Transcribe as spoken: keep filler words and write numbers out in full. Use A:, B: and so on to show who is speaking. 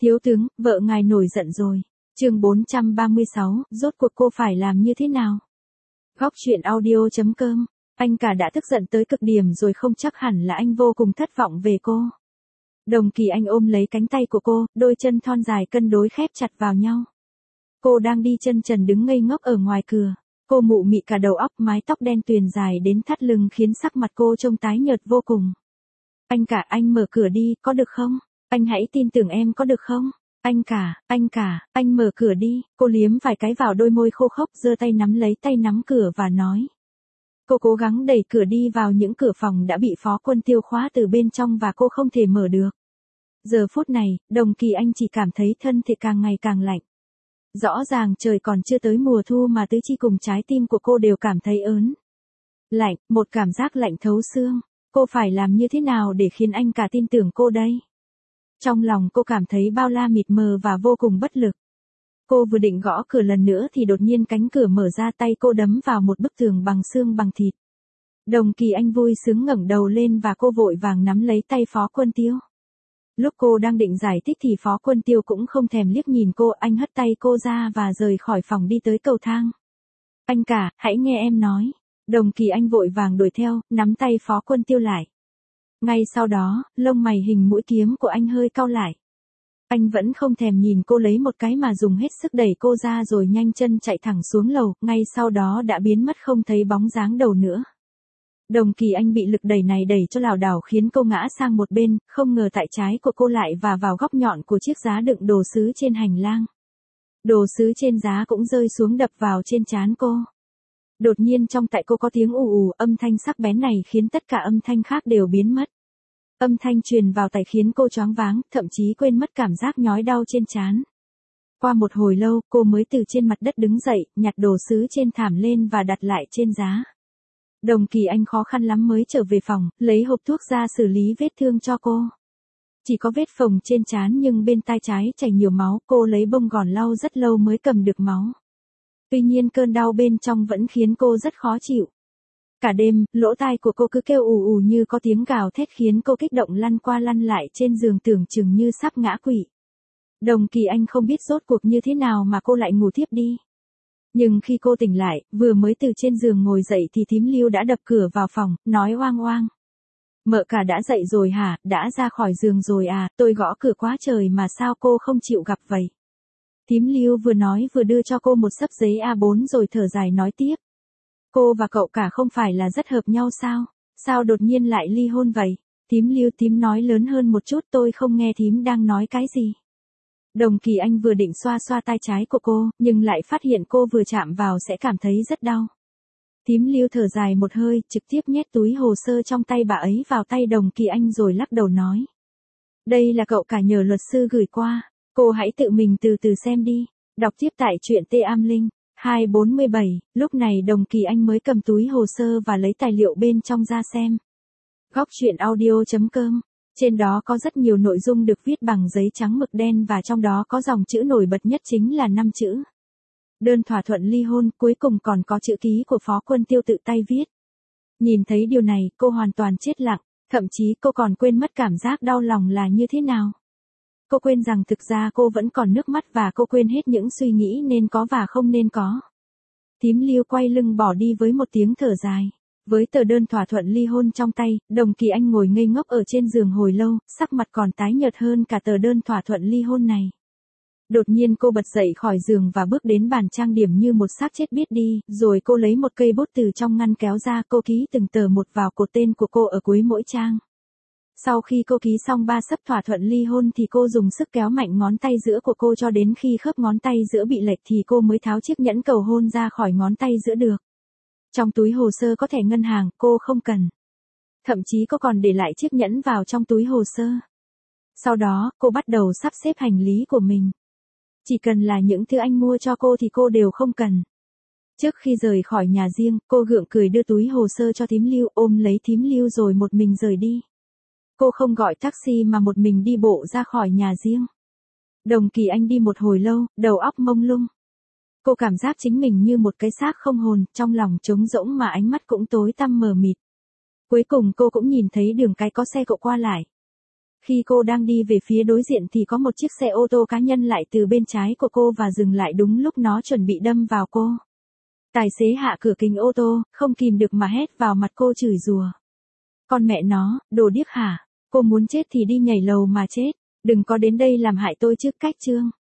A: Thiếu tướng, vợ ngài nổi giận rồi. Chương bốn trăm ba mươi sáu, rốt cuộc cô phải làm như thế nào? Góc truyện audio chấm com. Anh cả đã tức giận tới cực điểm rồi, không chắc hẳn là anh vô cùng thất vọng về cô. Đồng Kỳ Anh ôm lấy cánh tay của cô, đôi chân thon dài cân đối khép chặt vào nhau. Cô đang đi chân trần đứng ngây ngốc ở ngoài cửa. Cô mụ mị cả đầu óc, mái tóc đen tuyền dài đến thắt lưng khiến sắc mặt cô trông tái nhợt vô cùng. Anh cả, anh mở cửa đi, có được không? Anh hãy tin tưởng em có được không? Anh cả, anh cả, anh mở cửa đi. Cô liếm vài cái vào đôi môi khô khốc, giơ tay nắm lấy tay nắm cửa và nói. Cô cố gắng đẩy cửa đi vào những cửa phòng đã bị Phó Quân Tiêu khóa từ bên trong và cô không thể mở được. Giờ phút này, Đồng Kỳ Anh chỉ cảm thấy thân thể càng ngày càng lạnh. Rõ ràng trời còn chưa tới mùa thu mà tứ chi cùng trái tim của cô đều cảm thấy ớn. Lạnh, một cảm giác lạnh thấu xương. Cô phải làm như thế nào để khiến anh cả tin tưởng cô đây? Trong lòng cô cảm thấy bao la mịt mờ và vô cùng bất lực. Cô vừa định gõ cửa lần nữa thì đột nhiên cánh cửa mở ra, tay cô đấm vào một bức tường bằng xương bằng thịt. Đồng Kỳ Anh vui sướng ngẩng đầu lên và cô vội vàng nắm lấy tay Phó Quân Tiêu. Lúc cô đang định giải thích thì Phó Quân Tiêu cũng không thèm liếc nhìn cô, anh hất tay cô ra và rời khỏi phòng đi tới cầu thang. Anh cả, hãy nghe em nói. Đồng Kỳ Anh vội vàng đuổi theo, nắm tay Phó Quân Tiêu lại. Ngay sau đó, lông mày hình mũi kiếm của anh hơi cau lại. Anh vẫn không thèm nhìn cô lấy một cái mà dùng hết sức đẩy cô ra rồi nhanh chân chạy thẳng xuống lầu, ngay sau đó đã biến mất không thấy bóng dáng đâu nữa. Đồng Kỳ Anh bị lực đẩy này đẩy cho lảo đảo khiến cô ngã sang một bên, không ngờ tại trái của cô lại và vào góc nhọn của chiếc giá đựng đồ sứ trên hành lang. Đồ sứ trên giá cũng rơi xuống đập vào trên trán cô. Đột nhiên trong tai cô có tiếng ù ù, âm thanh sắc bén này khiến tất cả âm thanh khác đều biến mất. Âm thanh truyền vào tai khiến cô choáng váng, thậm chí quên mất cảm giác nhói đau trên trán. Qua một hồi lâu, cô mới từ trên mặt đất đứng dậy, nhặt đồ sứ trên thảm lên và đặt lại trên giá. Đồng Kỳ Anh khó khăn lắm mới trở về phòng, lấy hộp thuốc ra xử lý vết thương cho cô. Chỉ có vết phồng trên trán nhưng bên tai trái chảy nhiều máu, cô lấy bông gòn lau rất lâu mới cầm được máu. Tuy nhiên cơn đau bên trong vẫn khiến cô rất khó chịu. Cả đêm, lỗ tai của cô cứ kêu ù ù như có tiếng gào thét khiến cô kích động lăn qua lăn lại trên giường tưởng chừng như sắp ngã quỵ. Đồng Kỳ Anh không biết rốt cuộc như thế nào mà cô lại ngủ thiếp đi. Nhưng khi cô tỉnh lại, vừa mới từ trên giường ngồi dậy thì thím Lưu đã đập cửa vào phòng, nói oang oang. Mợ cả đã dậy rồi hả, đã ra khỏi giường rồi à, tôi gõ cửa quá trời mà sao cô không chịu gặp vậy? Thím Lưu vừa nói vừa đưa cho cô một xấp giấy a bốn rồi thở dài nói tiếp. Cô và cậu cả không phải là rất hợp nhau sao? Sao đột nhiên lại ly hôn vậy? Thím Lưu, thím nói lớn hơn một chút, tôi không nghe thím đang nói cái gì. Đồng Kỳ Anh vừa định xoa xoa tay trái của cô, nhưng lại phát hiện cô vừa chạm vào sẽ cảm thấy rất đau. Thím Lưu thở dài một hơi, trực tiếp nhét túi hồ sơ trong tay bà ấy vào tay Đồng Kỳ Anh rồi lắc đầu nói. Đây là cậu cả nhờ luật sư gửi qua, cô hãy tự mình từ từ xem đi. Đọc tiếp tại truyện T Am Linh. hai bốn bảy, lúc này Đồng Kỳ Anh mới cầm túi hồ sơ và lấy tài liệu bên trong ra xem. Góc truyện audio chấm com. Trên đó có rất nhiều nội dung được viết bằng giấy trắng mực đen và trong đó có dòng chữ nổi bật nhất chính là năm chữ. Đơn thỏa thuận ly hôn, cuối cùng còn có chữ ký của Phó Quân Tiêu tự tay viết. Nhìn thấy điều này, cô hoàn toàn chết lặng, thậm chí cô còn quên mất cảm giác đau lòng là như thế nào. Cô quên rằng thực ra cô vẫn còn nước mắt và cô quên hết những suy nghĩ nên có và không nên có. Thím Lưu quay lưng bỏ đi với một tiếng thở dài. Với tờ đơn thỏa thuận ly hôn trong tay, Đồng Kỳ Anh ngồi ngây ngốc ở trên giường hồi lâu, sắc mặt còn tái nhợt hơn cả tờ đơn thỏa thuận ly hôn này. Đột nhiên cô bật dậy khỏi giường và bước đến bàn trang điểm như một xác chết biết đi, rồi cô lấy một cây bút từ trong ngăn kéo ra, cô ký từng tờ một vào cột tên của cô ở cuối mỗi trang. Sau khi cô ký xong ba xấp thỏa thuận ly hôn thì cô dùng sức kéo mạnh ngón tay giữa của cô cho đến khi khớp ngón tay giữa bị lệch thì cô mới tháo chiếc nhẫn cầu hôn ra khỏi ngón tay giữa được. Trong túi hồ sơ có thẻ ngân hàng, cô không cần. Thậm chí cô còn để lại chiếc nhẫn vào trong túi hồ sơ. Sau đó, cô bắt đầu sắp xếp hành lý của mình. Chỉ cần là những thứ anh mua cho cô thì cô đều không cần. Trước khi rời khỏi nhà riêng, cô gượng cười đưa túi hồ sơ cho thím Lưu, ôm lấy thím Lưu rồi một mình rời đi. Cô không gọi taxi mà một mình đi bộ ra khỏi nhà riêng. Đồng Kỳ Anh đi một hồi lâu, đầu óc mông lung. Cô cảm giác chính mình như một cái xác không hồn, trong lòng trống rỗng mà ánh mắt cũng tối tăm mờ mịt. Cuối cùng cô cũng nhìn thấy đường cái có xe cộ qua lại. Khi cô đang đi về phía đối diện thì có một chiếc xe ô tô cá nhân lại từ bên trái của cô và dừng lại đúng lúc nó chuẩn bị đâm vào cô. Tài xế hạ cửa kính ô tô, không kìm được mà hét vào mặt cô chửi rủa. Con mẹ nó, đồ điếc hả? Cô muốn chết thì đi nhảy lầu mà chết. Đừng có đến đây làm hại tôi trước. Cách chương